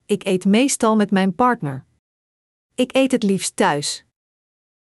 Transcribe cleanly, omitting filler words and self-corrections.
Ik eet meestal met mijn partner. Ik eet het liefst thuis.